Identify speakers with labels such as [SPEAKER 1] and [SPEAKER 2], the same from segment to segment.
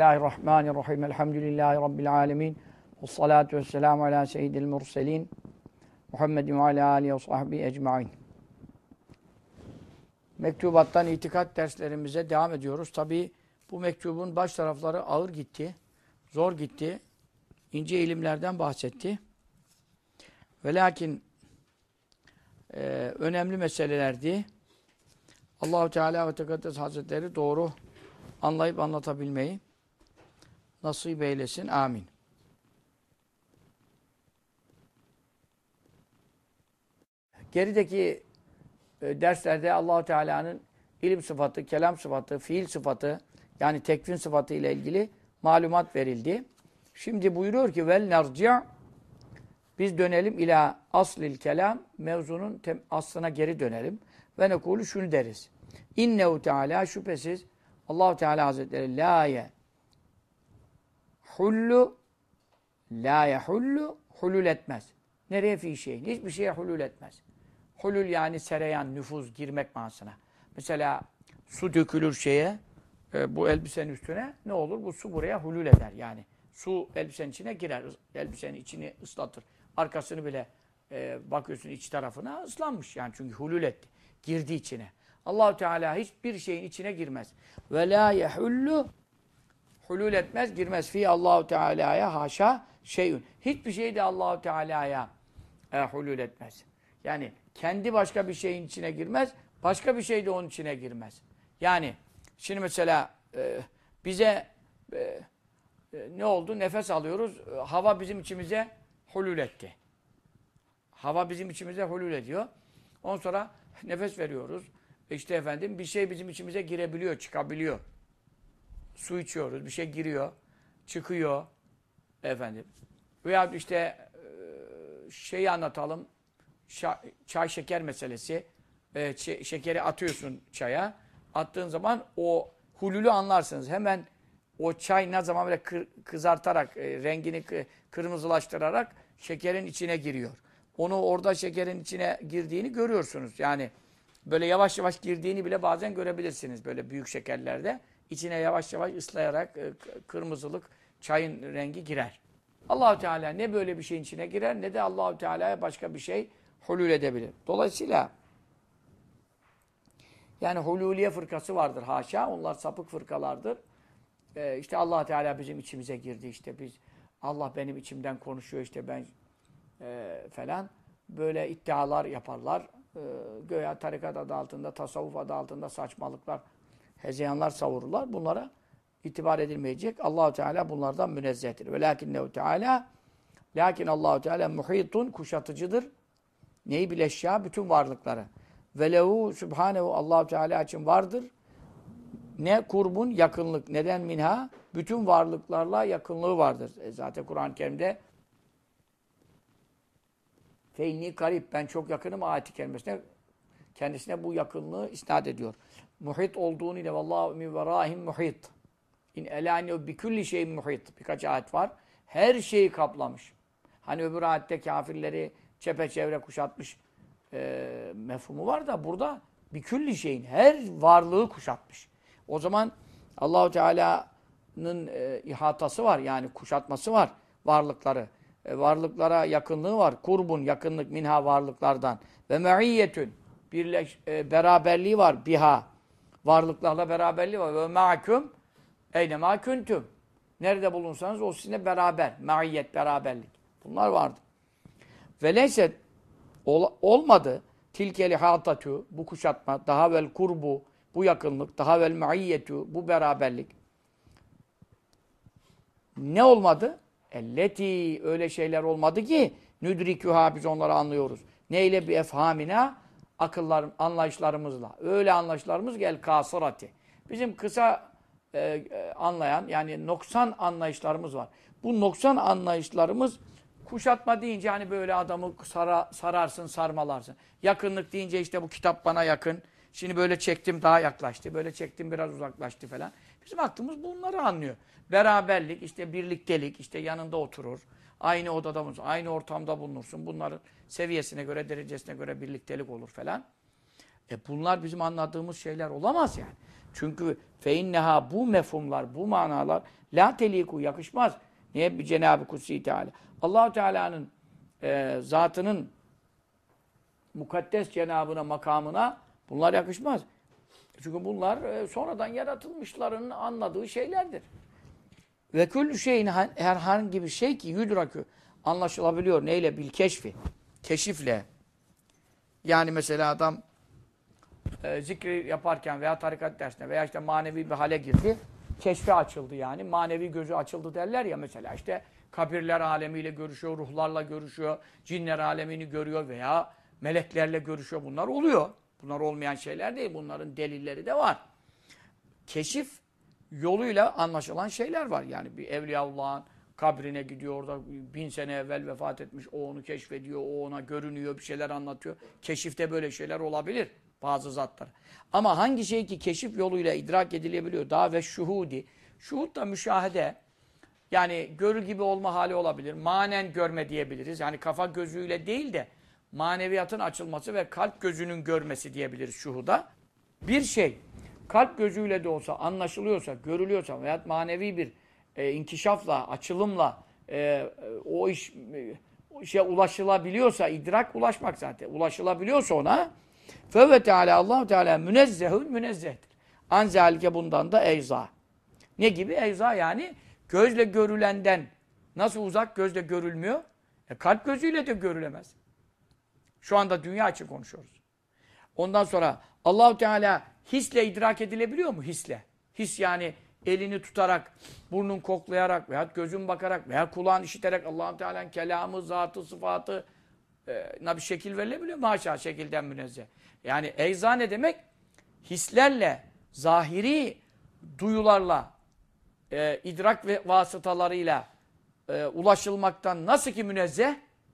[SPEAKER 1] Bismillahirrahmanirrahim. Elhamdülillahi Rabbil alemin. Vessalatu vesselamu ala seyyidil murselin. Muhammedin ve ala alihi ve sahbihi ecmain. Mektubattan itikat derslerimize devam ediyoruz. Tabii bu mektubun baş tarafları ağır gitti. Zor gitti. İnce ilimlerden bahsetti. Ve lakin önemli meselelerdi. Allah-u Teala ve Tekaddes Hazretleri doğru anlayıp anlatabilmeyi nasip eylesin. Amin. Gerideki derslerde Allah-u Teala'nın ilim sıfatı, kelam sıfatı, fiil sıfatı, yani tekvin sıfatı ile ilgili malumat verildi. Şimdi buyuruyor ki vel nerci' biz dönelim ila aslil kelam, mevzunun aslına geri dönelim. Ve nekulu şunu deriz. İnnehu Teala şüphesiz Allah-u Teala Hazretleri la yehullu hulul etmez. Nereye fi şeyin? Hiçbir şeye hulul etmez. Hulul yani sereyan, nüfuz, girmek manasına. Mesela su dökülür şeye, bu elbisenin üstüne ne olur? Bu su buraya hulul eder. Yani su elbisenin içine girer, elbisenin içini ıslatır. Arkasını bile bakıyorsun iç tarafına ıslanmış yani çünkü hulul etti. Girdi içine. Allah-u Teala hiçbir şeyin içine girmez. Ve la yehullu hulul etmez, girmez. Fi Allah-u Teala'ya haşa şeyün. Hiçbir şey de Allah-u Teala'ya hulul etmez. Yani kendi başka bir şeyin içine girmez, başka bir şey de onun içine girmez. Yani şimdi mesela bize ne oldu? Nefes alıyoruz. Hava bizim içimize hulul etti. Hava bizim içimize hulul ediyor. Ondan sonra nefes veriyoruz. İşte efendim bir şey bizim içimize girebiliyor, çıkabiliyor. Su içiyoruz, bir şey giriyor, çıkıyor efendim. Veya işte şeyi anlatalım. Çay şeker meselesi. Şekeri atıyorsun çaya. Attığın zaman o hulülü anlarsınız. Hemen o çay ne zaman böyle kızartarak, rengini kırmızılaştırarak şekerin içine giriyor. Onu orada şekerin içine girdiğini görüyorsunuz. Yani böyle yavaş yavaş girdiğini bile bazen görebilirsiniz. Böyle büyük şekerlerde içine yavaş yavaş ıslayarak kırmızılık çayın rengi girer. Allah-u Teala ne böyle bir şeyin içine girer ne de Allah-u Teala'ya başka bir şey hulul edebilir. Dolayısıyla yani hululiye fırkası vardır haşa. Onlar sapık fırkalardır. İşte Allah Teala bizim içimize girdi. İşte Allah benim içimden konuşuyor işte ben falan. Böyle iddialar yaparlar. Göya tarikat adı altında, tasavvuf adı altında saçmalıklar, hezeyanlar savururlar. Bunlara itibar edilmeyecek. Allah-u Teala bunlardan münezzehtir. Lakin Allah-u Teala muhitun, kuşatıcıdır. Neyi bileşya? Bütün varlıkları. Ve lehu subhanehu Allah-u Teala için vardır. Ne kurbun? Yakınlık. Neden minha? Bütün varlıklarla yakınlığı vardır. Zaten Kur'an-ı Kerim'de Feyni garip. Ben çok yakınım ayet-i kerimesine kendisine bu yakınlığı isnat ediyor. Muhit olduğunu ile vallahu min verahim muhit. İn elâne bi kulli şeyin muhit. Birkaç ayet var. Her şeyi kaplamış. Hani öbür ayette kafirleri çepeçevre kuşatmış mefhumu var da burada bi kulli şeyin her varlığı kuşatmış. O zaman Allahu Teala'nın ihatası var. Yani kuşatması var varlıkları. Varlıklara yakınlığı var. Kurbun, yakınlık minha varlıklardan. Ve me'iyyetün, beraberliği var. Biha, varlıklarla beraberliği var. Ve ma'akum, eynemâ küntüm. Nerede bulunsanız o sizinle beraber. Me'iyyet, beraberlik. Bunlar vardı. Ve leyset, olmadı. Tilkeli hatatü, bu kuşatma, daha vel kurbu, bu yakınlık, daha vel me'iyyetü, bu beraberlik. Ne olmadı? Elleti öyle şeyler olmadı ki nüdriküha biz onları anlıyoruz. Neyle bir efhamina anlayışlarımızla. Öyle anlayışlarımız gel kasırati. Bizim kısa anlayan yani noksan anlayışlarımız var. Bu noksan anlayışlarımız kuşatma deyince hani böyle adamı sararsın, sarmalarsın. Yakınlık deyince işte bu kitap bana yakın. Şimdi böyle çektim daha yaklaştı. Böyle çektim biraz uzaklaştı falan. Bizim aklımız bunları anlıyor. Beraberlik, işte birliktelik, işte yanında oturur. Aynı odada bulunursun, aynı ortamda bulunursun. Bunların seviyesine göre, derecesine göre birliktelik olur falan. Bunlar bizim anladığımız şeyler olamaz yani. Çünkü feinneha bu mefhumlar, bu manalar la teliku yakışmaz. Niye? Bir Cenab-ı Kutsi Teala. Allah-u Teala'nın zatının mukaddes cenabına, makamına bunlar yakışmaz. Çünkü bunlar sonradan yaratılmışların anladığı şeylerdir. Ve küllü şeyin herhangi bir şey ki yudrakü anlaşılabiliyor. Neyle? Bil keşfi. Keşifle. Yani mesela adam zikri yaparken veya tarikat dersine veya işte manevi bir hale girdi. Keşfe açıldı yani. Manevi gözü açıldı derler ya mesela işte kabirler alemiyle görüşüyor, ruhlarla görüşüyor, cinler alemini görüyor veya meleklerle görüşüyor. Bunlar oluyor. Bunlar olmayan şeyler değil. Bunların delilleri de var. Keşif yoluyla anlaşılan şeyler var. Yani bir Evliyaullah'ın kabrine gidiyor, orada 1000 sene evvel vefat etmiş, o onu keşfediyor, o ona görünüyor, bir şeyler anlatıyor. Keşifte böyle şeyler olabilir bazı zatlar. Ama hangi şey ki keşif yoluyla idrak edilebiliyor? Daha ve şuhudi. Şuhud da müşahede. Yani görü gibi olma hali olabilir. Manen görme diyebiliriz. Yani kafa gözüyle değil de maneviyatın açılması ve kalp gözünün görmesi diyebiliriz şuhuda. Bir şey kalp gözüyle de olsa anlaşılıyorsa, görülüyorsa veya manevi bir inkişafla, açılımla o işe ulaşılabiliyorsa, idrak ulaşmak zaten. Ulaşılabiliyorsa ona fevve Teala Allah-u Teala münezzehün münezzehtir. Anzalike bundan da eyza. Ne gibi? Eyza yani gözle görülenden nasıl uzak gözle görülmüyor? Kalp gözüyle de görülemez. Şu anda dünya için konuşuyoruz. Ondan sonra Allah-u Teala hisle idrak edilebiliyor mu? Hisle. His yani elini tutarak, burnun koklayarak veya gözün bakarak veya kulağın işiterek Allah-u Teala'nın kelamı, zatı, sıfatı bir şekil verilebiliyor mu? Haşa şekilden münezzeh. Yani eyza ne demek? Hislerle, zahiri duyularla, idrak ve vasıtalarıyla ulaşılmaktan nasıl ki münezzeh?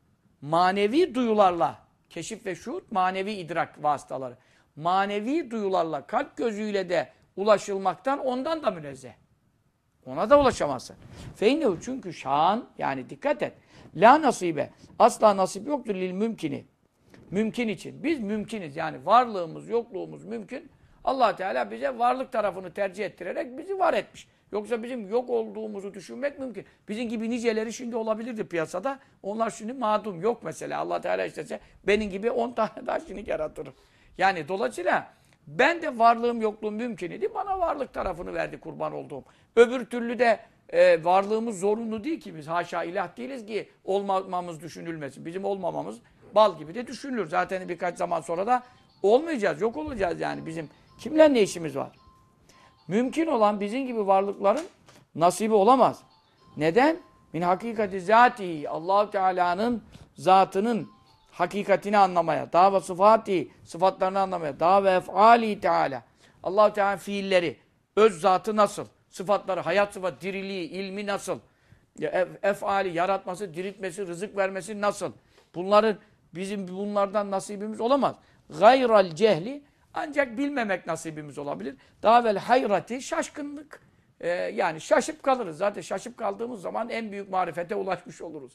[SPEAKER 1] Manevi duyularla, keşif ve şuhud, manevi idrak vasıtaları. Manevi duyularla, kalp gözüyle de ulaşılmaktan ondan da münezzeh. Ona da ulaşamazsın. Feynehu çünkü şan, yani dikkat et. La nasibe, asla nasip yoktur lil mümkini. Mümkün için. Biz mümkiniz. Yani varlığımız, yokluğumuz mümkün. Allah Teala bize varlık tarafını tercih ettirerek bizi var etmiş. Yoksa bizim yok olduğumuzu düşünmek mümkün. Bizim gibi niceleri şimdi olabilirdi piyasada. Onlar şimdi madum yok mesela. Allah Teala istese benim gibi 10 tane daha şimdi yaratır. Yani dolayısıyla ben de varlığım yokluğum mümkün idi. Bana varlık tarafını verdi kurban olduğum. Öbür türlü de varlığımız zorunlu değil ki biz. Haşa ilah değiliz ki olmamamız düşünülmesin. Bizim olmamamız bal gibi de düşünülür. Zaten birkaç zaman sonra da olmayacağız. Yok olacağız yani. Bizim kimle ne işimiz var? Mümkün olan bizim gibi varlıkların nasibi olamaz. Neden? Min hakikati zatihi. Allah-u Teala'nın zatının hakikatini anlamaya, daha ve sıfati, sıfatlarını anlamaya, daha ve ef'ali Teala. Allah-u Teala'nın fiilleri, öz zatı nasıl? Sıfatları, hayat sıfatı, diriliği, ilmi nasıl? Ef'ali, yaratması, diriltmesi, rızık vermesi nasıl? Bunların, bizim bunlardan nasibimiz olamaz. Gayral cehli, ancak bilmemek nasibimiz olabilir. Daha vel hayrati, şaşkınlık. Yani şaşıp kalırız. Zaten şaşıp kaldığımız zaman en büyük marifete ulaşmış oluruz.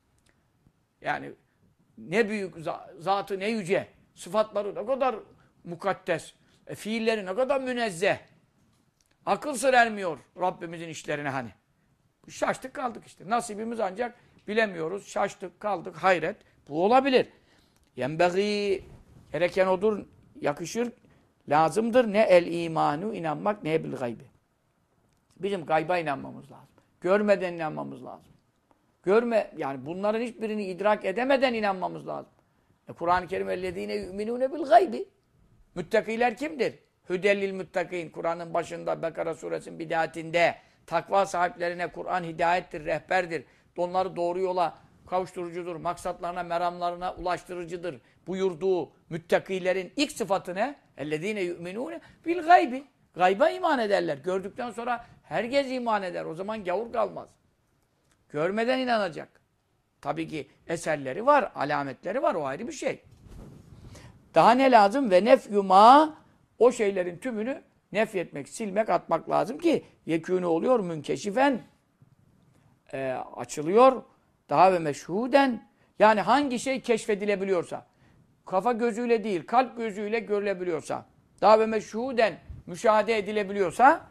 [SPEAKER 1] Yani ne büyük zatı, ne yüce. Sıfatları ne kadar mukaddes. Fiilleri ne kadar münezzeh. Akıl sır ermiyor Rabbimizin işlerine hani. Şaştık kaldık işte. Nasibimiz ancak bilemiyoruz. Şaştık kaldık. Hayret. Bu olabilir. Yenbeği gereken odur. Yakışır. Lazımdır. Ne el imanu inanmak ne bil gaybi. Bizim gayba inanmamız lazım. Görmeden inanmamız lazım. Yani bunların hiçbirini idrak edemeden inanmamız lazım. Kur'an-ı Kerim ellezine yu'minune bil gaybi. Müttakiler kimdir? Hüdellil müttakin. Kur'an'ın başında Bekara suresinin bidayetinde takva sahiplerine Kur'an hidayettir, rehberdir. Onları doğru yola kavuşturucudur. Maksatlarına, meramlarına ulaştırıcıdır. Buyurduğu müttakilerin ilk sıfatı ne? Ellezine yu'minune bil gaybi. Gayba iman ederler. Gördükten sonra herkes iman eder. O zaman gavur kalmaz. Görmeden inanacak. Tabii ki eserleri var, alametleri var. O ayrı bir şey. Daha ne lazım? Ve nefyuma o şeylerin tümünü nefyetmek, silmek, atmak lazım ki yekûnü oluyor münkeşifen açılıyor. Daha ve meşhuden yani hangi şey keşfedilebiliyorsa kafa gözüyle değil, kalp gözüyle görülebiliyorsa daha ve meşhuden müşahede edilebiliyorsa,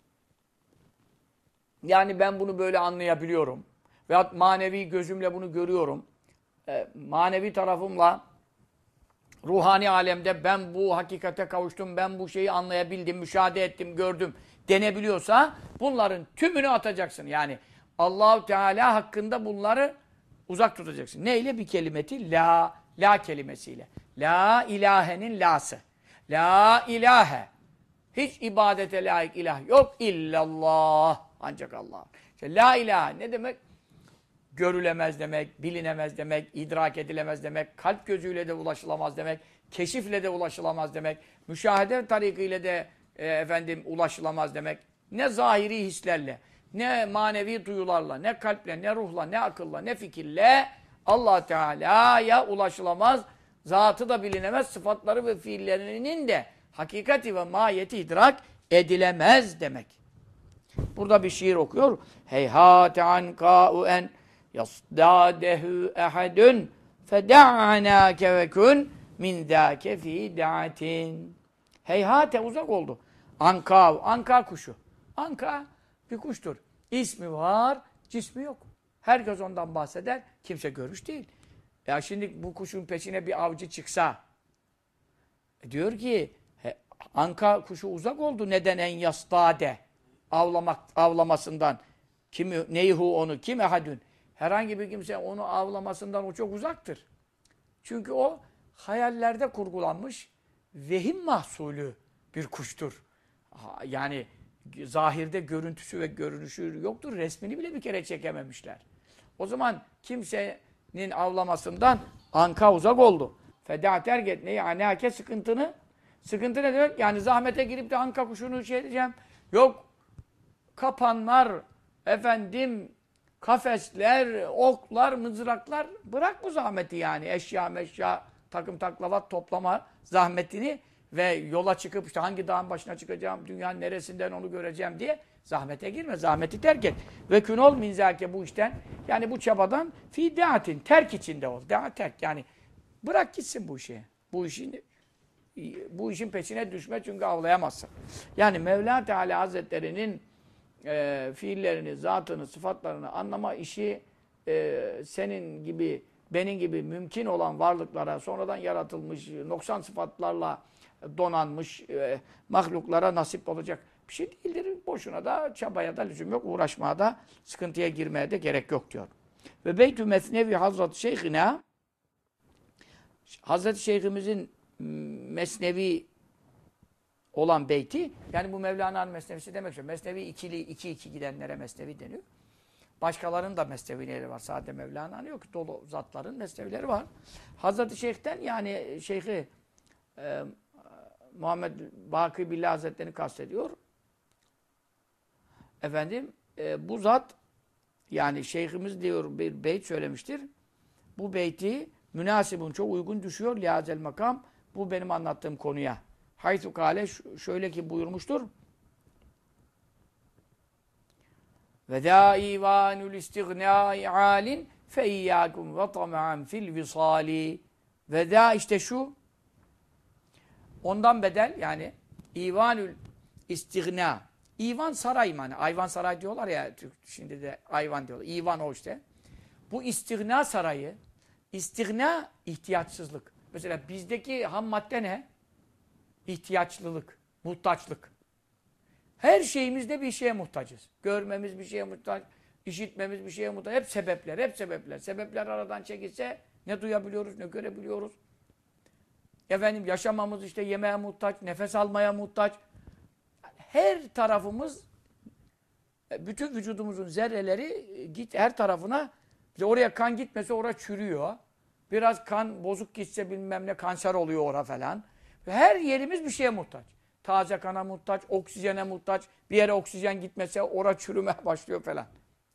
[SPEAKER 1] yani ben bunu böyle anlayabiliyorum veyahut manevi gözümle bunu görüyorum, manevi tarafımla ruhani alemde ben bu hakikate kavuştum, ben bu şeyi anlayabildim, müşahede ettim, gördüm denebiliyorsa bunların tümünü atacaksın. Yani Allahu Teala hakkında bunları uzak tutacaksın. Neyle? Bir kelimeti la kelimesiyle. La ilahenin lası. La ilahe. Hiç ibadete layık ilah yok illallah. Ancak Allah. İşte la ilahe ne demek? Görülemez demek, bilinemez demek, idrak edilemez demek, kalp gözüyle de ulaşılamaz demek, keşifle de ulaşılamaz demek, müşahede tarikiyle de ulaşılamaz demek. Ne zahiri hislerle, ne manevi duyularla, ne kalple, ne ruhla, ne akılla, ne fikirle Allah Teala'ya ulaşılamaz. Zatı da bilinemez, sıfatları ve fiillerinin de hakikati ve mahiyeti idrak edilemez demek. Burada bir şiir okuyor. Heyhâte ankâ'u en yasdâdehu ehadun feda'anâke ve kun min zâke fî da'atin. Heyhâte uzak oldu. Anka kuşu. Anka bir kuştur. İsmi var, cismi yok. Herkes ondan bahseder, kimse görmüş değil. Ya şimdi bu kuşun peşine bir avcı çıksa, diyor ki, anka kuşu uzak oldu. Neden en yastade? Avlamasından. Neyhu onu, kim ehadün? Herhangi bir kimse onu avlamasından o çok uzaktır. Çünkü o hayallerde kurgulanmış vehim mahsulü bir kuştur. Yani zahirde görüntüsü ve görünüşü yoktur. Resmini bile bir kere çekememişler. O zaman kimsenin avlamasından anka uzak oldu. Feda terk et neyi? Anake sıkıntını. Sıkıntı ne demek? Yani zahmete girip de anka kuşunu şey diyeceğim. Yok kapanlar, kafesler, oklar, mızraklar. Bırak bu zahmeti yani. Eşya, takım taklavat toplama zahmetini ve yola çıkıp işte hangi dağın başına çıkacağım, dünyanın neresinden onu göreceğim diye zahmete girme. Zahmeti terk et. Ve kün ol minzâke bu işten. Yani bu çabadan fî deatin. Terk içinde ol. Dea terk. Yani bırak gitsin bu işi. Bu işin peşine düşme çünkü avlayamazsın. Yani Mevla Teala Hazretleri'nin fiillerini, zatını, sıfatlarını anlama işi senin gibi, benim gibi mümkün olan varlıklara, sonradan yaratılmış, noksan sıfatlarla donanmış mahluklara nasip olacak bir şey değildir. Boşuna da çabaya da lüzum yok, uğraşmaya da, sıkıntıya girmeye de gerek yok diyor. Ve Beytü Mesnevi Hazreti Şeyhina, Hazreti Şeyhimizin mesnevi olan beyti, yani bu Mevlana'nın mesnevisi demek istiyorum. Mesnevi iki gidenlere mesnevi deniyor. Başkalarının da mesnevileri var. Sadece Mevlana'nın yok. Dolu zatların mesnevileri var. Hazreti Şeyh'ten yani Şeyh'i Muhammed Baki Billah Hazretleri'ni kastediyor. Bu zat yani Şeyhimiz diyor bir beyt söylemiştir. Bu beyti münasibun çok uygun düşüyor. Lihazel makam. Bu benim anlattığım konuya. Haythu kâle şöyle ki buyurmuştur. Ve dâ ivanul istignâi âlin fe iyyâkum ve tama'an fil visâli. Ve dâ işte şu. Ondan bedel yani ivanul istignâ. İvan saray mani. Ayvan saray diyorlar ya. Şimdi de ayvan diyorlar. İvan o işte. Bu istigna sarayı. İstigna ihtiyaçsızlık. Mesela bizdeki ham madde ne? İhtiyaçlılık, muhtaçlık. Her şeyimizde bir şeye muhtacız. Görmemiz bir şeye muhtaç, işitmemiz bir şeye muhtaç. Hep sebepler. Sebepler aradan çekilse ne duyabiliyoruz, ne görebiliyoruz. Yaşamamız işte yemeğe muhtaç, nefes almaya muhtaç. Her tarafımız, bütün vücudumuzun zerreleri her tarafına, oraya kan gitmese oraya çürüyor. Biraz kan bozuk gitse bilmem ne kanser oluyor oraya falan. Her yerimiz bir şeye muhtaç. Taze kana muhtaç, oksijene muhtaç. Bir yere oksijen gitmese orada çürümeye başlıyor falan.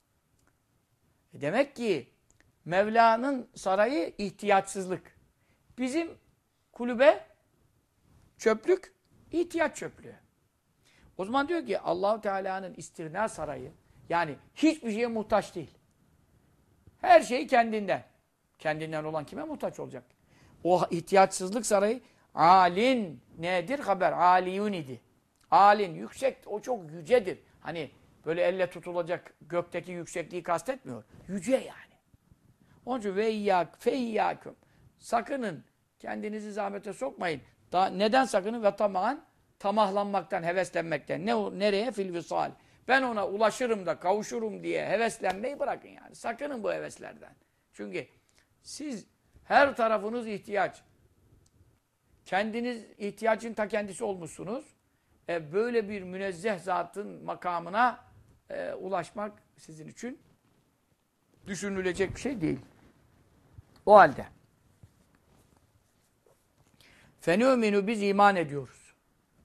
[SPEAKER 1] Demek ki Mevla'nın sarayı ihtiyaçsızlık. Bizim kulübe çöplük, ihtiyaç çöplüğü. O zaman diyor ki Allah-u Teala'nın istirna sarayı, yani hiçbir şeye muhtaç değil. Her şey kendinden. Kendinden olan kime muhtaç olacak? O ihtiyaçsızlık sarayı alin nedir? Haber. Aliyun idi. Alin, yüksek, o çok yücedir. Hani böyle elle tutulacak gökteki yüksekliği kastetmiyor. Yüce yani. Onun için ve iyyak, fe iyyaküm. Sakının, kendinizi zahmete sokmayın. Neden sakının? Ve tamağın, tamahlanmaktan, heveslenmekten. Nereye? Fil visal. Ben ona ulaşırım da, kavuşurum diye heveslenmeyi bırakın yani. Sakının bu heveslerden. Çünkü siz her tarafınız ihtiyaç. Kendiniz ihtiyacın ta kendisi olmuşsunuz. Böyle bir münezzeh zatın makamına ulaşmak sizin için düşünülecek bir şey değil. O halde fenûminû, biz iman ediyoruz.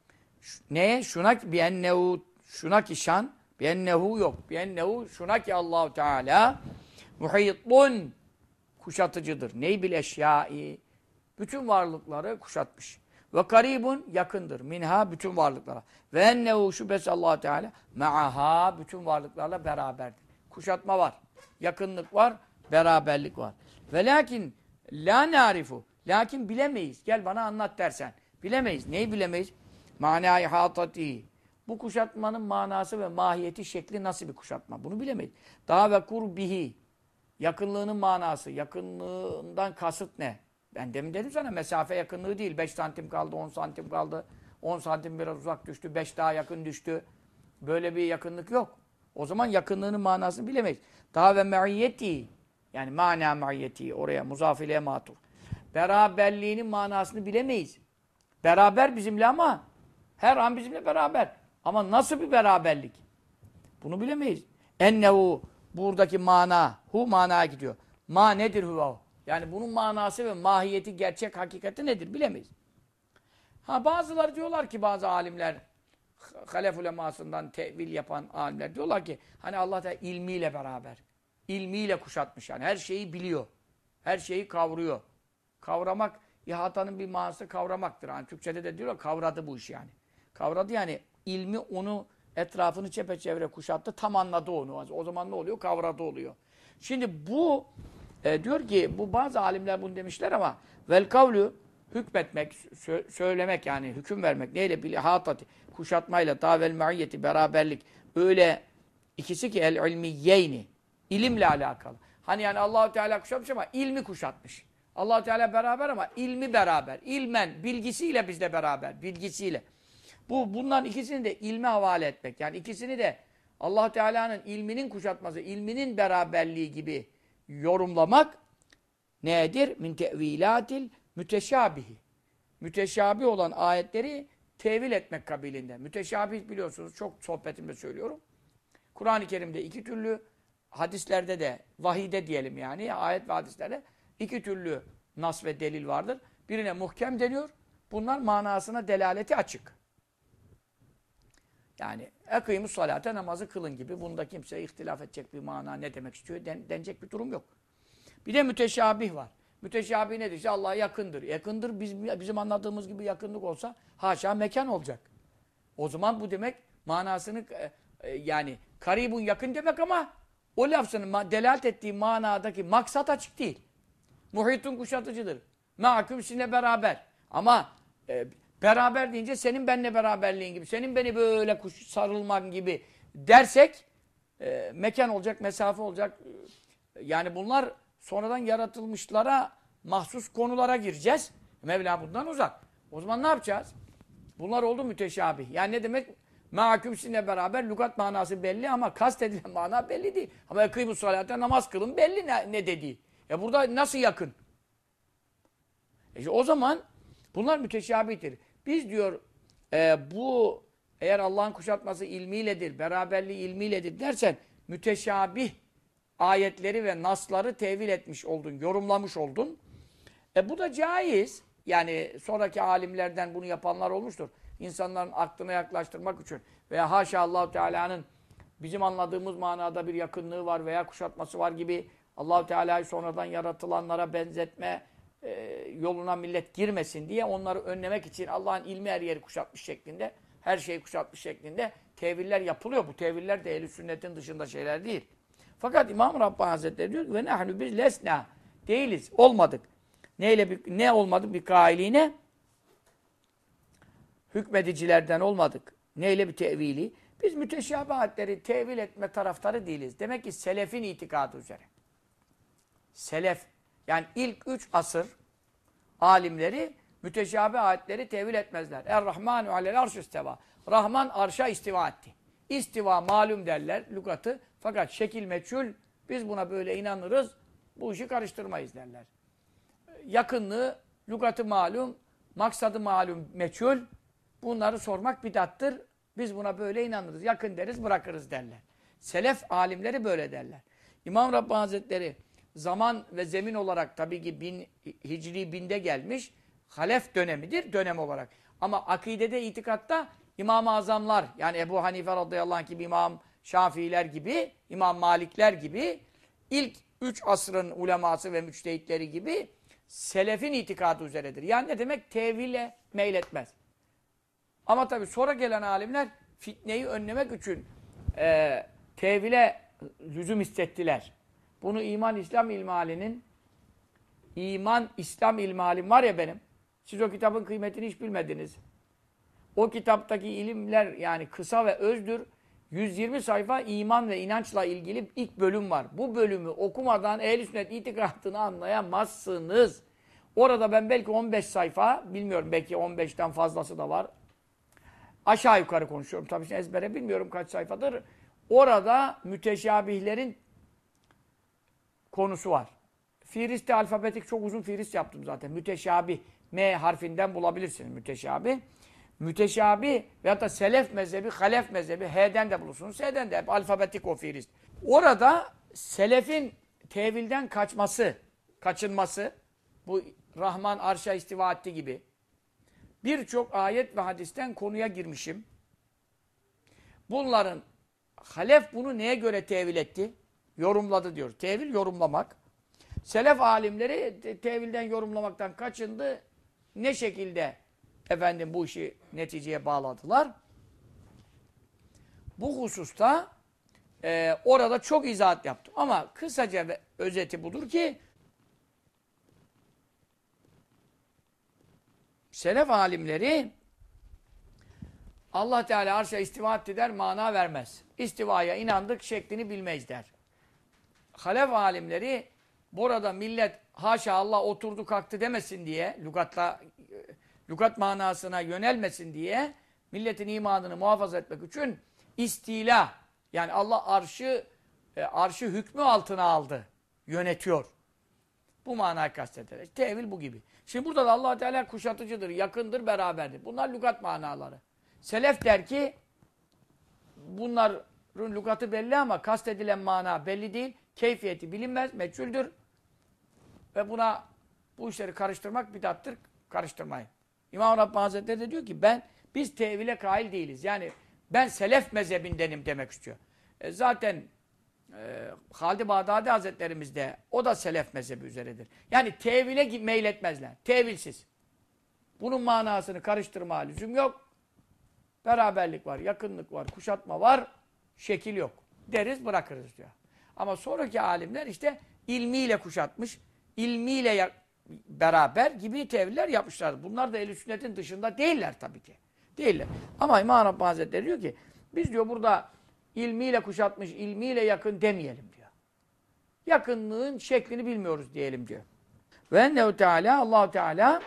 [SPEAKER 1] Neye? Şuna biennehu, şuna ki şan, biennehu yok. Biennehu şuna ki Allahu Teala muhîtun, kuşatıcıdır. Ney bil eşyâi, bütün varlıkları kuşatmış. Ve karibun, yakındır. Minha, bütün varlıklara. Ve ennehu, şüphesiz Allah Teala ma'aha, bütün varlıklarla beraberdir. Kuşatma var, yakınlık var, beraberlik var. Ve lakin la narifu, lakin bilemeyiz. Gel bana anlat dersen. Bilemeyiz. Neyi bilemeyiz? Manâ-i hatati. Bu kuşatmanın manası ve mahiyeti, şekli nasıl bir kuşatma? Bunu bilemeyiz. Daha ve kurbihi. Yakınlığının manası. Yakınlığından kasıt ne? Ben demin dedim sana, mesafe yakınlığı değil. 5 santim kaldı, 10 santim kaldı. 10 santim biraz uzak düştü, 5 daha yakın düştü. Böyle bir yakınlık yok. O zaman yakınlığının manasını bilemeyiz. Daha ve me'iyyeti. Yani mana me'iyyeti. Oraya muzafileye matuf. Beraberliğinin manasını bilemeyiz. Beraber bizimle ama her an bizimle beraber. Ama nasıl bir beraberlik? Bunu bilemeyiz. Ennehu, buradaki mana, hu manaya gidiyor. Ma nedir hu? Yani bunun manası ve mahiyeti, gerçek hakikati nedir? Bilemeyiz. Ha, bazıları diyorlar ki, bazı alimler, halef ulemasından tevil yapan alimler diyorlar ki, hani Allah da ilmiyle beraber, ilmiyle kuşatmış yani, her şeyi biliyor, her şeyi kavruyor. Kavramak, ihatanın bir manası kavramaktır. Yani Türkçede de diyorlar, kavradı bu iş yani. Kavradı yani, ilmi onu, etrafını çepeçevre kuşattı, tam anladı onu. O zaman ne oluyor? Kavradı oluyor. Şimdi bu, diyor ki, bu bazı alimler bunu demişler ama vel kavlu, hükmetmek, söylemek yani, hüküm vermek. Neyle? Bilihatati, kuşatmayla, davel me'iyyeti, beraberlik. Öyle ikisi ki el ilmiyeyni, ilimle alakalı. Hani yani Allah-u Teala kuşatmış ama ilmi kuşatmış. Allah-u Teala beraber ama ilmi beraber. İlmen, bilgisiyle bizle beraber, bilgisiyle. Bunların ikisini de ilme havale etmek. Yani ikisini de Allah Teala'nın ilminin kuşatması, ilminin beraberliği gibi yorumlamak nedir? Min tevilatil müteşabihi. Müteşabih olan ayetleri tevil etmek kabiliğinde. Müteşabih biliyorsunuz, çok sohbetimde söylüyorum. Kur'an-ı Kerim'de iki türlü, hadislerde de, vahide diyelim yani, ayet ve hadislerde iki türlü nas ve delil vardır. Birine muhkem deniyor. Bunlar manasına delaleti açık. Yani ekîmus salate, namazı kılın gibi. Bunda kimse ihtilaf edecek bir mana, ne demek istiyor denecek bir durum yok. Bir de müteşabih var. Müteşabih nedir? İşte Allah'a yakındır. Yakındır, bizim anladığımız gibi yakınlık olsa haşa mekan olacak. O zaman bu demek manasını yani karibun, yakın demek ama o lafzının delalet ettiği manadaki maksat açık değil. Muhitun, kuşatıcıdır. Ma'küm, sizinle beraber. Ama beraber deyince senin benimle beraberliğin gibi, senin beni böyle sarılman gibi dersek mekan olacak, mesafe olacak. Yani bunlar sonradan yaratılmışlara mahsus konulara gireceğiz. Mevla bundan uzak. O zaman ne yapacağız? Bunlar oldu müteşabih. Yani ne demek? Ma'küm, sizinle beraber, lügat manası belli ama kastedilen mana belli değil. Ama ekîmus salate, namaz kılın belli ne dediği. Burada nasıl yakın? O zaman bunlar müteşabihtir. Biz diyor bu eğer Allah'ın kuşatması ilmiyledir, beraberliği ilmiyledir dersen müteşabih ayetleri ve nasları tevil etmiş oldun, yorumlamış oldun. Bu da caiz. Yani sonraki alimlerden bunu yapanlar olmuştur. İnsanların aklına yaklaştırmak için veya haşa Allah-u Teala'nın bizim anladığımız manada bir yakınlığı var veya kuşatması var gibi Allah-u Teala'yı sonradan yaratılanlara benzetme yoluna millet girmesin diye onları önlemek için Allah'ın ilmi her yeri kuşatmış şeklinde, her şeyi kuşatmış şeklinde teviller yapılıyor. Bu teviller de ehl-i sünnetin dışında şeyler değil. Fakat İmam Rabbani Hazretleri diyor ve nahnu biz lesna, değiliz, olmadık. Ne olmadık? Bir kailine hükmedicilerden olmadık. Neyle bir tevili? Biz müteşabihatleri tevil etme taraftarı değiliz. Demek ki selefin itikadı üzere. Selef, yani ilk 3 asır alimleri müteşabih ayetleri tevil etmezler. Er-Rahmanu alel arş isteva. Rahman arşa istiva etti. İstiva malum derler lügatı. Fakat şekil meçhul, biz buna böyle inanırız, bu işi karıştırmayız derler. Yakınlığı, lügatı malum, maksadı malum meçhul. Bunları sormak bid'attır. Biz buna böyle inanırız. Yakın deriz, bırakırız derler. Selef alimleri böyle derler. İmam Rabbani Hazretleri zaman ve zemin olarak tabii ki Hicri 1000'de gelmiş. Halef dönemidir, dönem olarak. Ama akidede, itikatta İmam-ı Azamlar, yani Ebu Hanife radıyallahu anh gibi, İmam Şafiiler gibi, İmam Malikler gibi, ilk 3 asrın uleması ve müçtehitleri gibi selefin itikadı üzeredir. Yani ne demek? Tevhile meyletmez. Ama tabii sonra gelen alimler fitneyi önlemek için tevhile lüzum hissettiler. Bunu İman İslam İlmihalinin, İman İslam İlmihalim var ya benim, siz o kitabın kıymetini hiç bilmediniz. O kitaptaki ilimler yani kısa ve özdür. 120 sayfa iman ve inançla ilgili ilk bölüm var. Bu bölümü okumadan ehl-i sünnet itikadını anlayamazsınız. Orada ben belki 15 sayfa, bilmiyorum belki 15'ten fazlası da var. Aşağı yukarı konuşuyorum. Tabii ezbere bilmiyorum kaç sayfadır. Orada müteşabihlerin konusu var. Fihriste alfabetik çok uzun fihrist yaptım zaten. Müteşabih. M harfinden bulabilirsiniz müteşabih. Müteşabih veyahut da selef mezhebi, halef mezhebi, H'den de bulursunuz, S'den de hep alfabetik o fihrist. Orada selefin tevilden kaçınması, bu Rahman arşa istiva etti gibi birçok ayet ve hadisten konuya girmişim. Bunların halef bunu neye göre tevil etti? Yorumladı diyor. Tevil yorumlamak. Selef alimleri tevilden yorumlamaktan kaçındı. Ne şekilde efendim bu işi neticeye bağladılar? Bu hususta orada çok izahat yaptım. Ama kısaca ve özeti budur ki selef alimleri Allah Teala arşa istiva etti der, mana vermez. İstivaya inandık, şeklini bilmeyiz der. Halef alimleri burada millet haşa Allah oturdu kalktı demesin diye, lügat manasına yönelmesin diye milletin imanını muhafaza etmek için istila, yani Allah arşı hükmü altına aldı, yönetiyor. Bu manayı kastederek. Tevil bu gibi. Şimdi burada da Allah Teala kuşatıcıdır, yakındır, beraberdir. Bunlar lügat manaları. Selef der ki bunların lügatı belli ama kastedilen mana belli değil. Keyfiyeti bilinmez, meçhuldür. Ve bu işleri karıştırmak bid'attır. Karıştırmayın. İmam Rabbani Hazretleri de diyor ki biz tevile kail değiliz. Yani ben selef mezhebindenim demek istiyor. Zaten Halid-i Bağdadi Hazretlerimiz de o da selef mezhebi üzeredir. Yani tevile meyletmezler. Tevilsiz. Bunun manasını karıştırma lüzum yok. Beraberlik var, yakınlık var, kuşatma var, şekil yok. Deriz bırakırız diyor. Ama sonraki alimler işte ilmiyle kuşatmış, ilmiyle beraber gibi teviller yapmışlar. Bunlar da ehl-i sünnetin dışında değiller tabii ki. Değiller. Ama İmam Rabbani Hazretleri diyor ki biz diyor burada ilmiyle kuşatmış, ilmiyle yakın demeyelim diyor. Yakınlığın şeklini bilmiyoruz diyelim diyor. Ve ennehu Teala, Allah-u Teala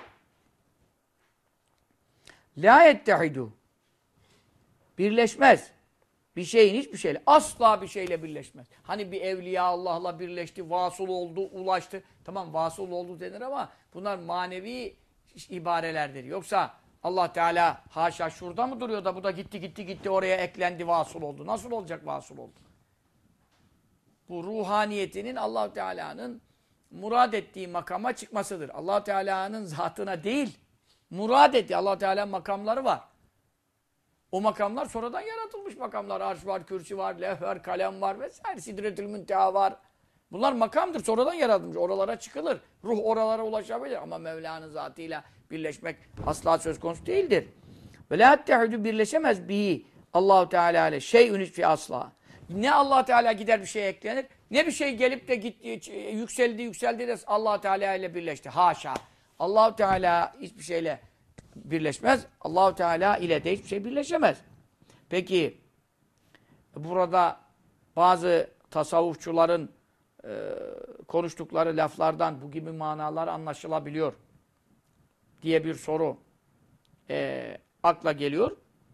[SPEAKER 1] la yettehidu, birleşmez. Bir şeyin hiçbir şeyle, asla bir şeyle birleşmez. Hani bir evliya Allah'la birleşti, vasıl oldu, ulaştı. Tamam vasıl oldu denir ama bunlar manevi ibarelerdir. Yoksa Allah Teala haşa şurada mı duruyor da bu da gitti oraya eklendi, vasıl oldu. Nasıl olacak vasıl oldu? Bu ruhaniyetinin Allah Teala'nın murad ettiği makama çıkmasıdır. Allah Teala'nın zatına değil, murad ettiği Allah Teala'nın makamları var. O makamlar sonradan yaratılmış makamlar. Arş var, kürsü var, levh var, kalem var vesaire. Sidretül Münteha var. Bunlar makamdır. Sonradan yaratılmış. Oralara çıkılır. Ruh oralara ulaşabilir. Ama Mevla'nın zatıyla birleşmek asla söz konusu değildir. Ve la te'udu, birleşemez bihi Allahu Teala ile şey'ün fi asla. Ne Allah Teala gider bir şeye eklenir, ne bir şey gelip de gitti, yükseldi de Allah Teala ile birleşti. Haşa. Allahu Teala hiçbir şeyle birleşmez. Allahu Teala ile de hiçbir şey birleşemez. Peki burada bazı tasavvufçuların konuştukları laflardan bu gibi manalar anlaşılabiliyor diye bir soru akla geliyor.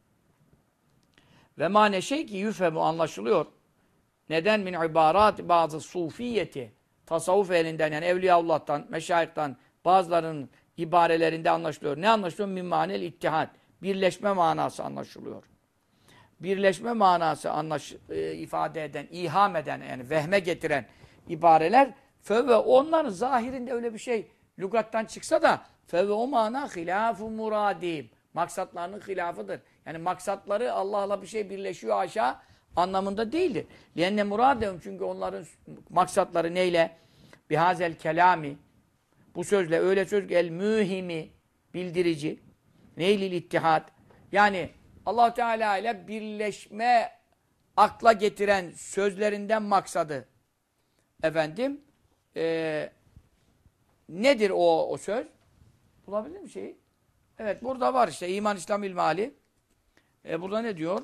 [SPEAKER 1] Ve mane şey ki yüfemu anlaşılıyor. Neden min ibarat bazı sufiyeti tasavvuf elinden yani Evliyaullah'tan, meşayihtan bazılarının ibarelerinde anlaşılıyor. Ne anlaşılıyor? Min manel ittihad. Birleşme manası anlaşılıyor. Birleşme manası ifade eden, iham eden yani vehme getiren ibareler ve onların zahirinde öyle bir şey lügattan çıksa da ve o mana hilafu muradim. Maksatlarının hilafıdır. Yani maksatları Allah'la bir şey birleşiyor aşağı anlamında değildir. Lenne muradem çünkü onların maksatları neyle? Bihazel kelami bu sözle öyle söz el mühimi bildirici. Neylil ittihad? Yani Allah Teala ile birleşme akla getiren sözlerinden maksadı. Efendim nedir o söz? Bulabilir mi şeyi? Evet burada var işte İman İslam İlmihali. Burada ne diyor?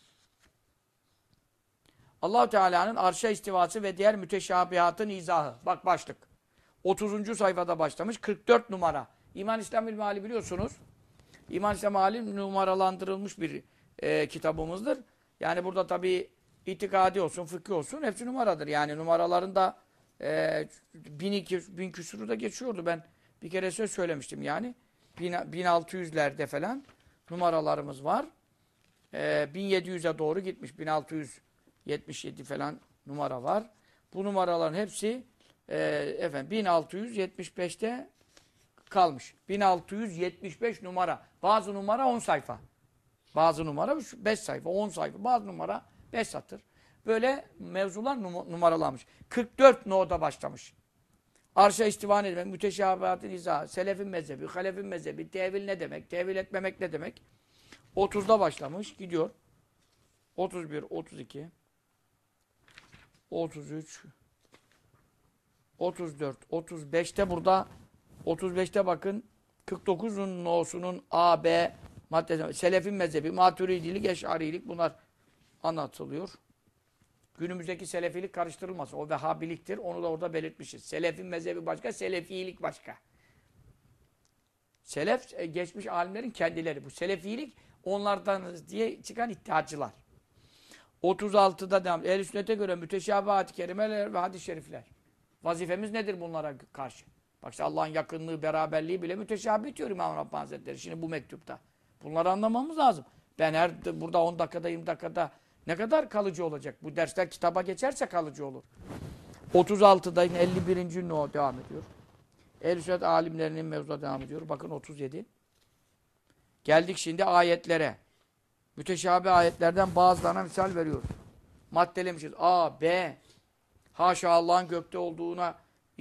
[SPEAKER 1] Allah Teala'nın arşa istivası ve diğer müteşabihatın izahı. Bak başlık. 30. sayfada başlamış. 44 numara. İman İslam İlmihali biliyorsunuz. İman İslam İlmihali numaralandırılmış bir kitabımızdır. Yani burada tabii itikadi olsun, fıkhi olsun hepsi numaradır. Yani numaralarında 1000 küsuru da geçiyordu. Ben bir kere söz söylemiştim yani. 1600'lerde falan numaralarımız var. 1700'e doğru gitmiş. 1677 falan numara var. Bu numaraların hepsi 1675'te kalmış. 1675 numara. Bazı numara 10 sayfa. Bazı numara 5 sayfa, 10 sayfa. Bazı numara 5 satır. Böyle mevzular numaralanmış. 44 no'da başlamış. Arşa istivan etmek, müteşabihatın izahı, selefin mezhebi, halefin mezhebi, tevil ne demek, tevil etmemek ne demek? 30'da başlamış, gidiyor. 31, 32, 33, 34, 35'te burada, 35'te bakın, 49'un no'sunun A, B maddesi, selefin mezhebi, maturidilik, eş'arilik bunlar anlatılıyor. Günümüzdeki selefilik karıştırılmasın. O vehhabiliktir. Onu da orada belirtmişiz. Selefin mezhebi başka, selefilik başka. Selef, geçmiş alimlerin kendileri. Bu selefilik onlardan diye çıkan iddiacılar. 36'da devam. Ehl-i sünnete göre müteşabihat-ı kerimeler ve hadis-i şerifler. Vazifemiz nedir bunlara karşı? Bak işte Allah'ın yakınlığı, beraberliği bile müteşabih diyor İmam Rabbani Hazretleri. Şimdi bu mektupta. Bunları anlamamız lazım. Ben burada 10 dakikada, 20 dakikada ne kadar kalıcı olacak? Bu dersler kitaba geçerse kalıcı olur. 36'da yine 51. no devam ediyor. Ehl-i sünnet alimlerinin mevzuda devam ediyor. Bakın 37. Geldik şimdi ayetlere. Müteşabih ayetlerden bazılarına misal veriyoruz. Maddelemişiz. A, B. Haşa Allah'ın gökte olduğuna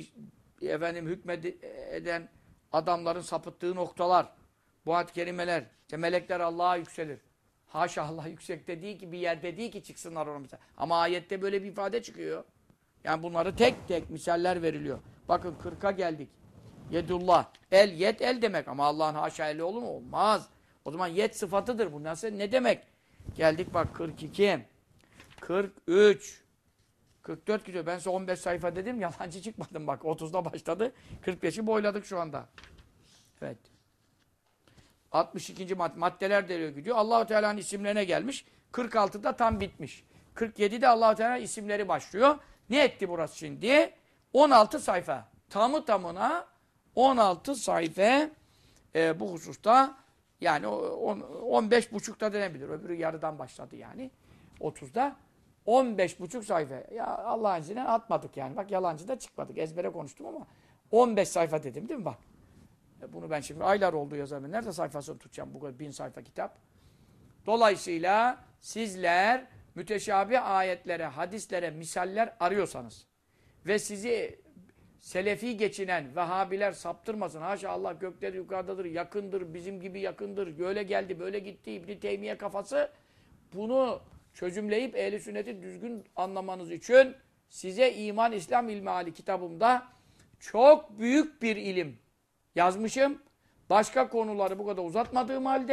[SPEAKER 1] hükmeden adamların sapıttığı noktalar. Bu ayet-i kerimeler. İşte melekler Allah'a yükselir. Haşa Allah yüksekte değil ki bir yerde değil ki çıksınlar ona misal. Ama ayette böyle bir ifade çıkıyor. Yani bunları tek tek misaller veriliyor. Bakın 40'a geldik. Yedullah. El, yed, el demek. Ama Allah'ın haşa eli olur mu? Olmaz. O zaman yed sıfatıdır. Bu nasıl? Ne demek? Geldik bak 42. 43. 44 gidiyor. Ben size 15 sayfa dedim. Yalancı çıkmadım bak. 30'da başladı. 45'i boyladık şu anda. Evet. 62. maddeler deriyor gidiyor. Allah-u Teala'nın isimlerine gelmiş. 46'da tam bitmiş. 47'de Allah-u Teala isimleri başlıyor. Ne etti burası şimdi? 16 sayfa. Tamı tamına 16 sayfa bu hususta yani 15,5'da denebilir. Öbürü yarıdan başladı yani. 30'da 15,5 sayfa. Ya Allah'ın izniyle atmadık yani. Bak yalancı da çıkmadık. Ezbere konuştum ama 15 sayfa dedim değil mi bak? Bunu ben şimdi aylar oldu yazarım. Nerede sayfasını tutacağım bu kadar 1000 sayfa kitap? Dolayısıyla sizler müteşabih ayetlere, hadislere, misaller arıyorsanız ve sizi selefi geçinen Vehhabiler saptırmasın. Haşa Allah gökleri yukarıdadır, yakındır, bizim gibi yakındır, böyle geldi, böyle gitti İbn-i Teymiye kafası. Bunu çözümleyip ehl-i sünneti düzgün anlamanız için size İman İslam İlmihali kitabımda çok büyük bir ilim yazmışım. Başka konuları bu kadar uzatmadığım halde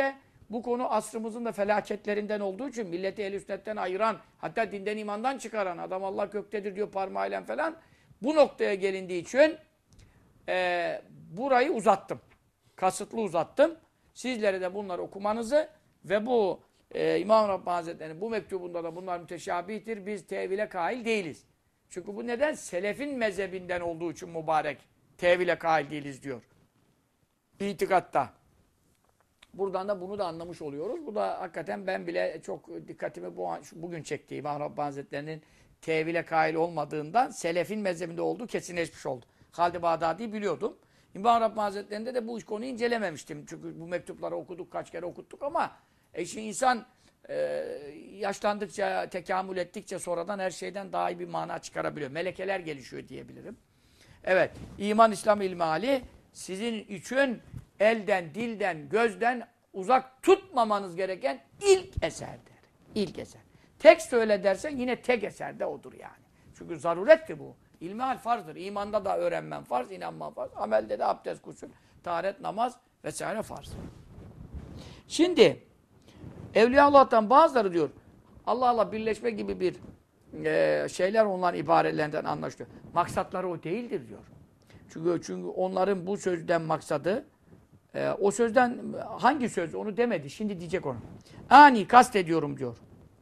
[SPEAKER 1] bu konu asrımızın da felaketlerinden olduğu için milleti ehl-i sünnetten ayıran, hatta dinden imandan çıkaran, adam Allah göktedir diyor parmağıyla falan, bu noktaya gelindiği için burayı uzattım. Kasıtlı uzattım. Sizlere de bunları okumanızı ve bu İmam Rabbani Hazretleri'nin bu mektubunda da bunlar müteşabihtir. Biz tevile kail değiliz. Çünkü bu neden? Selefin mezhebinden olduğu için mübarek. Tevile kail değiliz diyor. İtikatta. Buradan da bunu da anlamış oluyoruz. Bu da hakikaten ben bile çok dikkatimi bugün çekti. İmam Rabbani Hazretleri'nin tevile kail olmadığından selefin mezhebinde olduğu kesinleşmiş oldu. Halid-i Bağdadi'yi biliyordum. İmam Rabbani Hazretleri'nde de bu konuyu incelememiştim. Çünkü bu mektupları okuduk, kaç kere okuttuk ama şimdi insan yaşlandıkça, tekamül ettikçe sonradan her şeyden daha iyi bir mana çıkarabiliyor. Melekeler gelişiyor diyebilirim. Evet, İman İslam İlmihali sizin için elden, dilden, gözden uzak tutmamanız gereken ilk eserdir. İlk eser. Tek söyle dersen yine tek eserde odur yani. Çünkü zarurettir bu. İlmihal farzdır. İmanda da öğrenmen farz, inanman farz. Amelde de abdest, gusül, taharet, namaz vesaire farz. Şimdi Evliya Allah'tan bazıları diyor Allah birleşme gibi bir şeyler onların ibarelerinden anlaşılıyor. Maksatları o değildir diyor. Çünkü onların bu sözden maksadı o sözden hangi söz onu demedi. Şimdi diyecek onu. Ani kastediyorum diyor.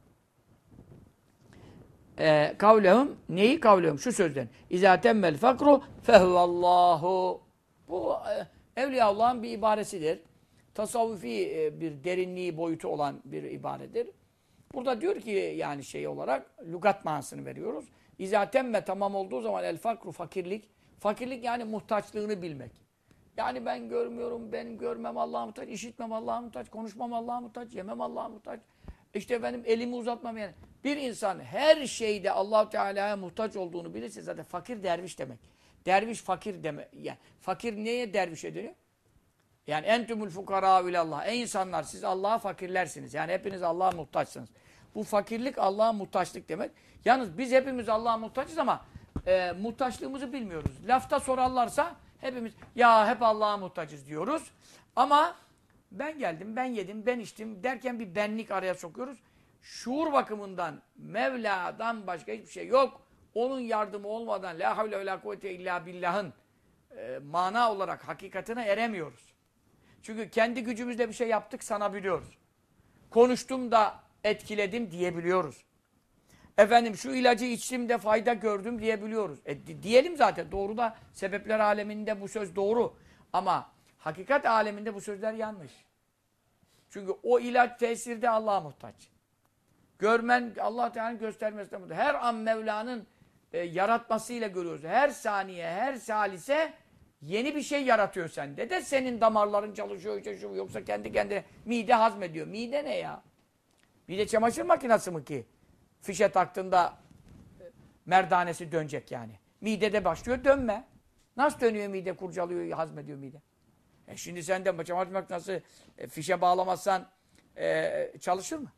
[SPEAKER 1] Kavlehum neyi kavlehum? Şu sözden. İzâ temmel fakru fehuvallahu. Bu Evliya Allah'ın bir ibaresidir. Tasavvufi bir derinliği boyutu olan bir ibaredir. Burada diyor ki yani şey olarak lügat manasını veriyoruz. İzâ temme tamam olduğu zaman el fakru fakirlik. Fakirlik yani muhtaçlığını bilmek. Yani ben görmüyorum, benim görmem Allah'a muhtaç, işitmem Allah'a muhtaç, konuşmam Allah'a muhtaç, yemem Allah'a muhtaç. İşte benim elimi uzatmam yani. Bir insan her şeyde Allah-u Teala'ya muhtaç olduğunu bilirse zaten fakir derviş demek. Derviş fakir demek. Yani fakir neye derviş ediliyor? Yani entümül fukarâ ilallah. Ey insanlar siz Allah'a fakirlersiniz. Yani hepiniz Allah'a muhtaçsınız. Bu fakirlik Allah'a muhtaçlık demek. Yalnız biz hepimiz Allah'a muhtaçız ama muhtaçlığımızı bilmiyoruz. Lafta sorarlarsa hepimiz ya hep Allah'a muhtaçız diyoruz. Ama ben geldim, ben yedim, ben içtim derken bir benlik araya sokuyoruz. Şuur bakımından Mevla'dan başka hiçbir şey yok. Onun yardımı olmadan la havle ve la kuvvete illa billah'ın mana olarak hakikatine eremiyoruz. Çünkü kendi gücümüzle bir şey yaptık sanabiliyoruz. Konuştum da etkiledim diyebiliyoruz. Efendim şu ilacı içtim de fayda gördüm diyebiliyoruz. Diyelim zaten doğru da sebepler aleminde bu söz doğru. Ama hakikat aleminde bu sözler yanlış. Çünkü o ilaç tesirde Allah'a muhtaç. Görmen Allah Teala'nın göstermesine muhtaç. Her an Mevla'nın yaratmasıyla görüyoruz. Her saniye, her salise yeni bir şey yaratıyor sende de senin damarların çalışıyor işte şu yoksa kendi kendine mide hazmediyor. Mide ne ya? Mide çamaşır makinesi mi ki? Fişe taktığında merdanesi dönecek yani. Midede başlıyor dönme. Nasıl dönüyor mide, kurcalıyor, hazmediyor mide? Şimdi sen de çamaşır makinesi fişe bağlamazsan çalışır mı?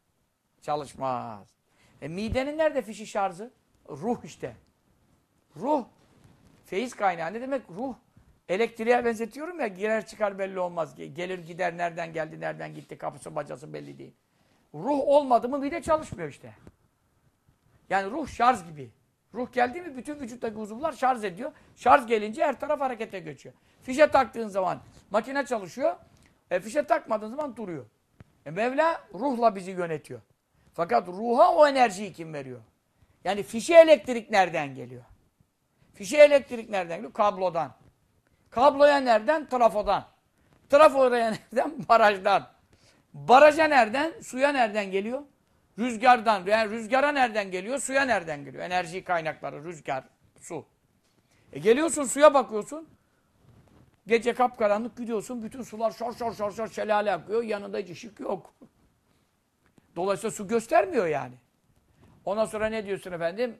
[SPEAKER 1] Çalışmaz. Midenin nerede fişi şarjı? Ruh işte. Ruh. Feyiz kaynağı. Ne demek ruh? Elektriğe benzetiyorum ya, girer çıkar belli olmaz. Gelir gider, nereden geldi, nereden gitti, kapısı bacası belli değil. Ruh olmadı mı mide çalışmıyor işte. Yani ruh şarj gibi. Ruh geldi mi bütün vücuttaki uzuvlar şarj ediyor. Şarj gelince her taraf harekete geçiyor. Fişe taktığın zaman makine çalışıyor. Fişe takmadığın zaman duruyor. Mevla ruhla bizi yönetiyor. Fakat ruha o enerjiyi kim veriyor? Yani fişe elektrik nereden geliyor? Fişe elektrik nereden geliyor? Kablodan. Kabloya nereden? Trafodan. Trafoya nereden? Barajdan. Baraja nereden? Suya nereden geliyor? Rüzgardan. Yani rüzgara nereden geliyor? Suya nereden geliyor? Enerji kaynakları, rüzgar, su. Geliyorsun suya bakıyorsun. Gece kapkaranlık gidiyorsun. Bütün sular şor şelale akıyor. Yanında hiç ışık yok. Dolayısıyla su göstermiyor yani. Ondan sonra ne diyorsun efendim?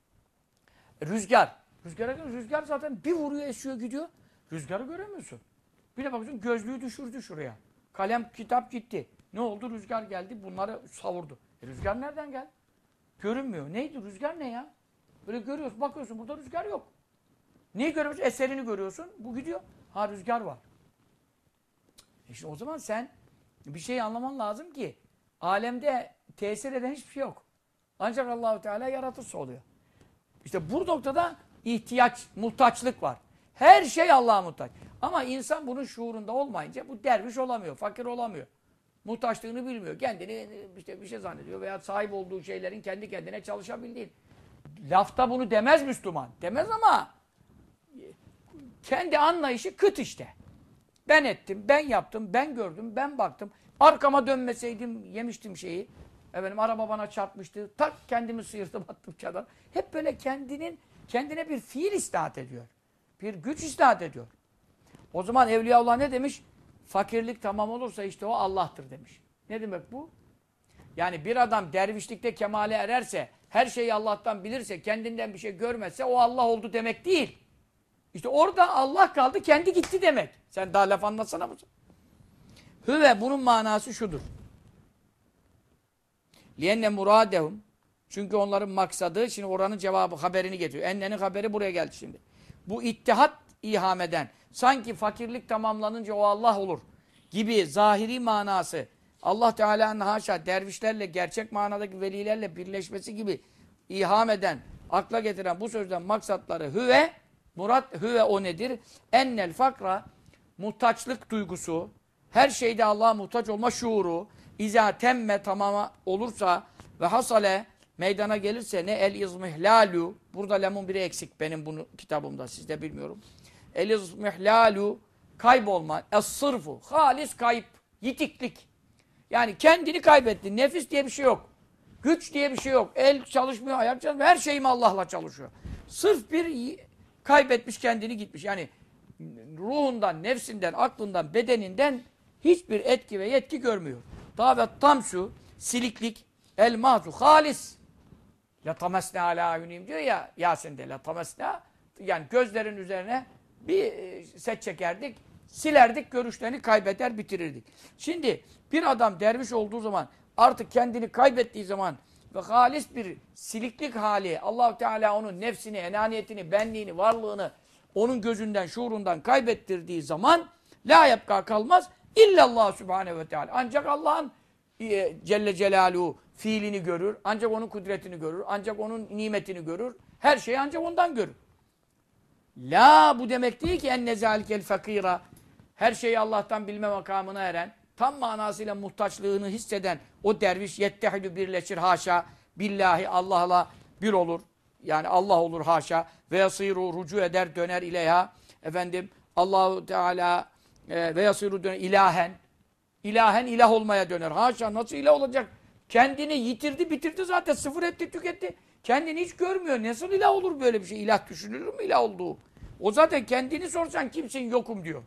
[SPEAKER 1] Rüzgar. Rüzgar zaten bir vuruyor, esiyor, gidiyor. Rüzgarı göremiyorsun. Bir de bakıyorsun gözlüğü düşürdü şuraya. Kalem, kitap gitti. Ne oldu? Rüzgar geldi, bunları savurdu. Rüzgar nereden geldi? Görünmüyor. Neydi? Rüzgar ne ya? Böyle görüyorsun, bakıyorsun burada rüzgar yok. Neyi görüyorsun? Eserini görüyorsun. Bu gidiyor. Ha rüzgar var. Şimdi o zaman sen Bir şey anlaman lazım ki alemde tesir eden hiçbir şey yok. Ancak Allahu Teala yaratırsa oluyor. İşte bu noktada ihtiyaç, muhtaçlık var. Her şey Allah'a muhtaç. Ama insan bunun şuurunda olmayınca bu derviş olamıyor, fakir olamıyor. Muhtaçlığını bilmiyor. Kendini işte bir şey zannediyor veya sahip olduğu şeylerin kendi kendine çalışabildiği. Lafta bunu demez Müslüman. Demez ama kendi anlayışı kıt işte. Ben ettim, ben yaptım, ben gördüm, ben baktım. Arkama dönmeseydim yemiştim şeyi. Efendim araba bana çarpmıştı. Tak kendimi sıyırdım attım çadan. Hep böyle kendine bir fiil istat ediyor. Bir güç istat ediyor. O zaman Evliyaullah ne demiş? Fakirlik tamam olursa işte o Allah'tır demiş. Ne demek bu? Yani bir adam dervişlikte kemale ererse, her şeyi Allah'tan bilirse, kendinden bir şey görmezse o Allah oldu demek değil. İşte orada Allah kaldı, kendi gitti demek. Sen daha laf anlatsana mısın? Hüve bunun manası şudur. Lienne muradehum. Çünkü onların maksadı, şimdi oranın cevabı, haberini getiriyor. Ennenin haberi buraya geldi şimdi. Bu ittihat ihameden, sanki fakirlik tamamlanınca o Allah olur gibi zahiri manası, Allah Teala'nın haşa dervişlerle, gerçek manadaki velilerle birleşmesi gibi iham eden, akla getiren bu sözden maksatları hüve, murat hüve o nedir? Ennel fakra, muhtaçlık duygusu, her şeyde Allah'a muhtaç olma şuuru, izâ temme tamama olursa ve hasale meydana gelirse ne el izmihlalu, burada lemun biri eksik benim bunu kitabımda, sizde bilmiyorum. El izmihlalu, kaybolma, es-sırfu, halis kayıp, yitiklik. Yani kendini kaybettin, nefis diye bir şey yok. Güç diye bir şey yok. El çalışmıyor, ayak çalışmıyor, her şeyim Allah'la çalışıyor. Sırf bir kaybetmiş kendini gitmiş. Yani ruhundan, nefsinden, aklından, bedeninden hiçbir etki ve yetki görmüyor. Davet tamsu, siliklik, el mahzu, halis. La tamesne ala ayunim diyor ya Yasin'de. La tamesne, yani gözlerin üzerine bir set çekerdik, silerdik, görüşlerini kaybeder, bitirirdik. Şimdi bir adam derviş olduğu zaman, artık kendini kaybettiği zaman ve halis bir siliklik hali, Allah-u Teala onun nefsini, enaniyetini, benliğini, varlığını onun gözünden, şuurundan kaybettirdiği zaman la yapka kalmaz illallah Sübhanehu ve Teala. Ancak Allah'ın Celle Celaluhu fiilini görür, ancak onun kudretini görür, ancak onun nimetini görür, her şeyi ancak ondan görür. La bu demek değil ki enne zâlikel fakîra, her şeyi Allah'tan bilme makamına eren, tam manasıyla muhtaçlığını hisseden o derviş yettehidü birleşir haşa, billahi Allah'la bir olur. Yani Allah olur haşa ve yasiru rucu eder döner ileyha. Efendim Allahu Teala ve yasiru döner ilahen. İlahen ilah olmaya döner. Haşa nasıl ilah olacak? Kendini yitirdi, bitirdi zaten. Sıfır etti, tüketti. Kendini hiç görmüyor. Nasıl ilah olur böyle bir şey? İlah düşünülür mü ilah olduğu? O zaten kendini sorsan kimsin yokum diyor.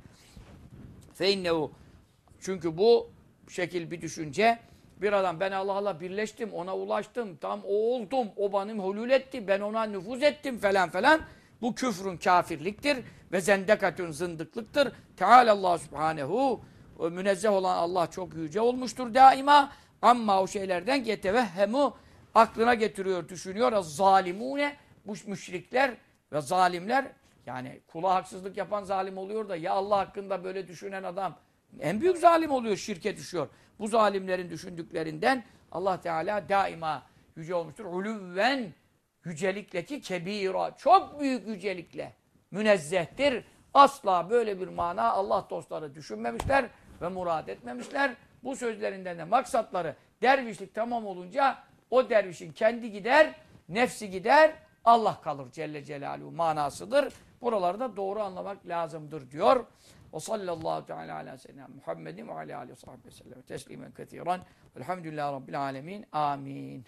[SPEAKER 1] Feinnehu. Çünkü bu şekil bir düşünce, bir adam ben Allah'la birleştim, ona ulaştım, tam o oldum, o benim hulul etti, ben ona nüfuz ettim falan falan. Bu küfrün kafirliktir ve zendekatün zındıklıktır. Teâlâllâhu subhanehu, münezzeh olan Allah çok yüce olmuştur daima. Amma o şeylerden getevehhemu, aklına getiriyor, düşünüyor. Zalimune, bu müşrikler ve zalimler, yani kula haksızlık yapan zalim oluyor da ya Allah hakkında böyle düşünen adam en büyük zalim oluyor, şirke düşüyor. Bu zalimlerin düşündüklerinden Allah Teala daima yüce olmuştur. Ulüvven, yücelikle ki kebira, çok büyük yücelikle münezzehtir. Asla böyle bir mana Allah dostları düşünmemişler ve murad etmemişler. Bu sözlerinden de maksatları dervişlik tamam olunca o dervişin kendi gider, nefsi gider, Allah kalır Celle Celaluhu manasıdır. Buraları da doğru anlamak lazımdır diyor. Ve sallallahu teala ala seyyidina Muhammedin ve ala alihi ve sahbihi sellem teslimen ketiren. Velhamdülillahi rabbil alemin. Amin.